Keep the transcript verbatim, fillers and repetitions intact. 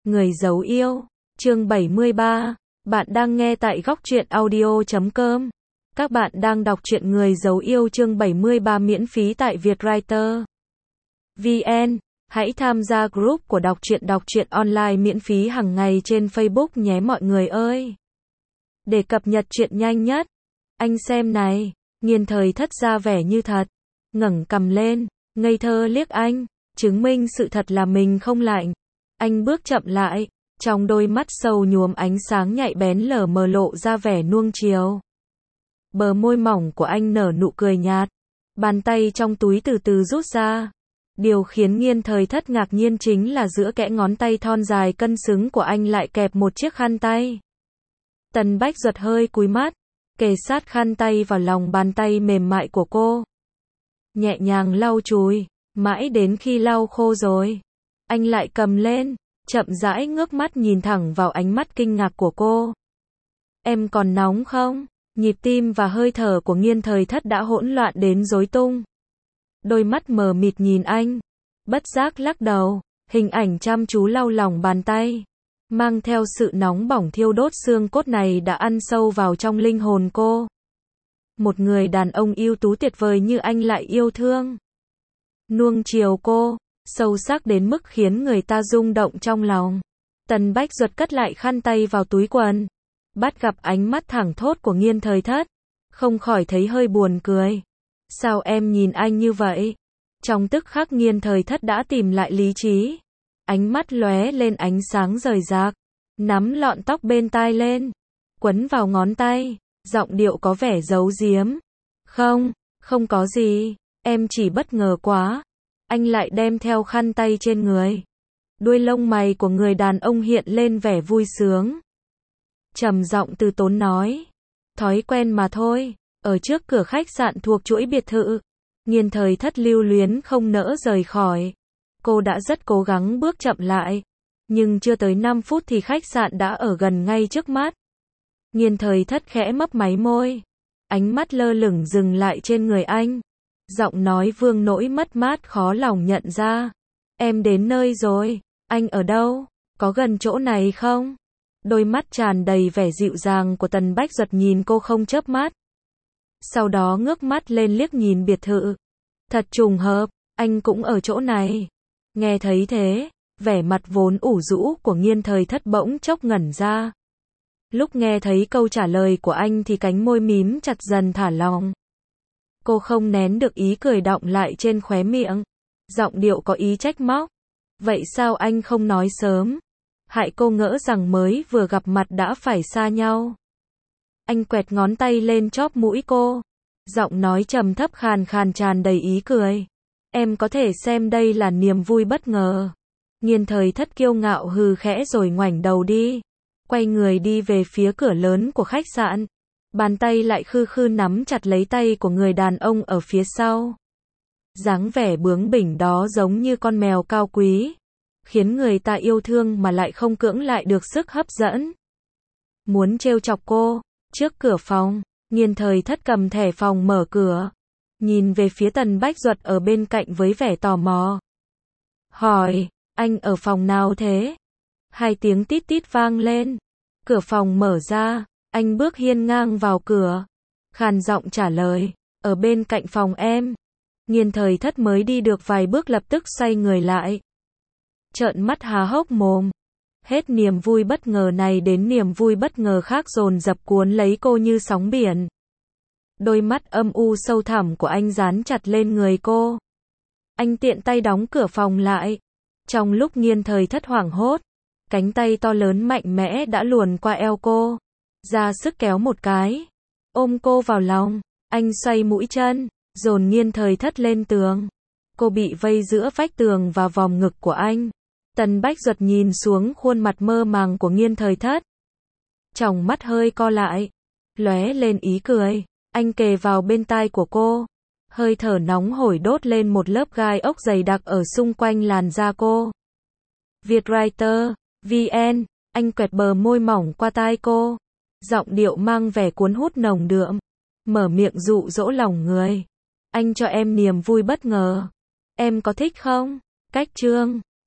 Người giấu yêu, chương bảy mươi ba. Bạn đang nghe tại góc truyện audio chấm com. Các bạn đang đọc truyện Người giấu yêu chương bảy mươi ba miễn phí tại Vietwriter. vê en. Hãy tham gia group của đọc truyện đọc truyện online miễn phí hàng ngày trên Facebook nhé mọi người ơi. Để cập nhật truyện nhanh nhất. Anh xem này, Nghiên Thời Thất ra vẻ như thật, ngẩng cằm lên, ngây thơ liếc anh, chứng minh sự thật là mình không lạnh. Anh bước chậm lại, trong đôi mắt sâu nhuốm ánh sáng nhạy bén lờ mờ lộ ra vẻ nuông chiều. Bờ môi mỏng của anh nở nụ cười nhạt, bàn tay trong túi từ từ rút ra. Điều khiến Nghiên Thời Thất ngạc nhiên chính là giữa kẽ ngón tay thon dài cân xứng của anh lại kẹp một chiếc khăn tay. Tần Bách Duật hơi cúi mắt, kề sát khăn tay vào lòng bàn tay mềm mại của cô. Nhẹ nhàng lau chùi, mãi đến khi lau khô rồi, anh lại cầm lên, chậm rãi ngước mắt nhìn thẳng vào ánh mắt kinh ngạc của cô. Em còn nóng không? Nhịp tim và hơi thở của Nghiên Thời Thất đã hỗn loạn đến rối tung. Đôi mắt mờ mịt nhìn anh, bất giác lắc đầu, hình ảnh chăm chú lau lòng bàn tay, mang theo sự nóng bỏng thiêu đốt xương cốt này đã ăn sâu vào trong linh hồn cô. Một người đàn ông ưu tú tuyệt vời như anh lại yêu thương, nuông chiều cô, sâu sắc đến mức khiến người ta rung động trong lòng. Tần Bách Duật cất lại khăn tay vào túi quần, bắt gặp ánh mắt thẳng thốt của Nghiên Thời Thất, không khỏi thấy hơi buồn cười. Sao em nhìn anh như vậy? Trong tức khắc Nghiên Thời Thất đã tìm lại lý trí, ánh mắt lóe lên ánh sáng rời rạc, nắm lọn tóc bên tai lên, quấn vào ngón tay, giọng điệu có vẻ giấu giếm. Không, không có gì, em chỉ bất ngờ quá. Anh lại đem theo khăn tay trên người. Đuôi lông mày của người đàn ông hiện lên vẻ vui sướng. Trầm giọng từ tốn nói, thói quen mà thôi. Ở trước cửa khách sạn thuộc chuỗi biệt thự, Nghiên Thời Thất lưu luyến không nỡ rời khỏi. Cô đã rất cố gắng bước chậm lại, nhưng chưa tới năm phút thì khách sạn đã ở gần ngay trước mắt. Nghiên Thời Thất khẽ mấp máy môi, ánh mắt lơ lửng dừng lại trên người anh. Giọng nói vương nỗi mất mát khó lòng nhận ra. Em đến nơi rồi, anh ở đâu? Có gần chỗ này không? Đôi mắt tràn đầy vẻ dịu dàng của Tần Bách Duật nhìn cô không chớp mắt. Sau đó ngước mắt lên liếc nhìn biệt thự. Thật trùng hợp, anh cũng ở chỗ này. Nghe thấy thế, vẻ mặt vốn ủ rũ của Nghiên Thời Thất bỗng chốc ngẩn ra. Lúc nghe thấy câu trả lời của anh thì cánh môi mím chặt dần thả lỏng. Cô không nén được ý cười đọng lại trên khóe miệng, giọng điệu có ý trách móc. Vậy sao anh không nói sớm? Hại cô ngỡ rằng mới vừa gặp mặt đã phải xa nhau. Anh quẹt ngón tay lên chóp mũi cô, giọng nói trầm thấp khàn khàn tràn đầy ý cười. Em có thể xem đây là niềm vui bất ngờ. Nghiên Thời Thất kiêu ngạo hừ khẽ rồi ngoảnh đầu đi, quay người đi về phía cửa lớn của khách sạn. Bàn tay lại khư khư nắm chặt lấy tay của người đàn ông ở phía sau. Dáng vẻ bướng bỉnh đó giống như con mèo cao quý, khiến người ta yêu thương mà lại không cưỡng lại được sức hấp dẫn. Muốn trêu chọc cô. Trước cửa phòng, Nghiên Thời Thất cầm thẻ phòng mở cửa, nhìn về phía Tần Bách Duật ở bên cạnh với vẻ tò mò. Hỏi, anh ở phòng nào thế? Hai tiếng tít tít vang lên. Cửa phòng mở ra, anh bước hiên ngang vào cửa, khàn giọng trả lời, ở bên cạnh phòng em. Nghiên Thời Thất mới đi được vài bước lập tức xoay người lại, trợn mắt há hốc mồm. Hết niềm vui bất ngờ này đến niềm vui bất ngờ khác dồn dập cuốn lấy cô như sóng biển. Đôi mắt âm u sâu thẳm của anh dán chặt lên người cô. Anh tiện tay đóng cửa phòng lại. Trong lúc Nghiên Thời Thất hoảng hốt, cánh tay to lớn mạnh mẽ đã luồn qua eo cô, ra sức kéo một cái, ôm cô vào lòng. Anh xoay mũi chân, dồn Nghiên Thời Thất lên tường. Cô bị vây giữa vách tường và vòng ngực của anh. Tần Bách Duật nhìn xuống khuôn mặt mơ màng của Nghiên Thời Thất, tròng mắt hơi co lại, lóe lên ý cười. Anh kề vào bên tai của cô, hơi thở nóng hổi đốt lên một lớp gai ốc dày đặc ở xung quanh làn da cô. Vietwriter, vê en. Anh quẹt bờ môi mỏng qua tai cô, giọng điệu mang vẻ cuốn hút nồng đượm, mở miệng dụ dỗ lòng người. Anh cho em niềm vui bất ngờ. Em có thích không? Cách chương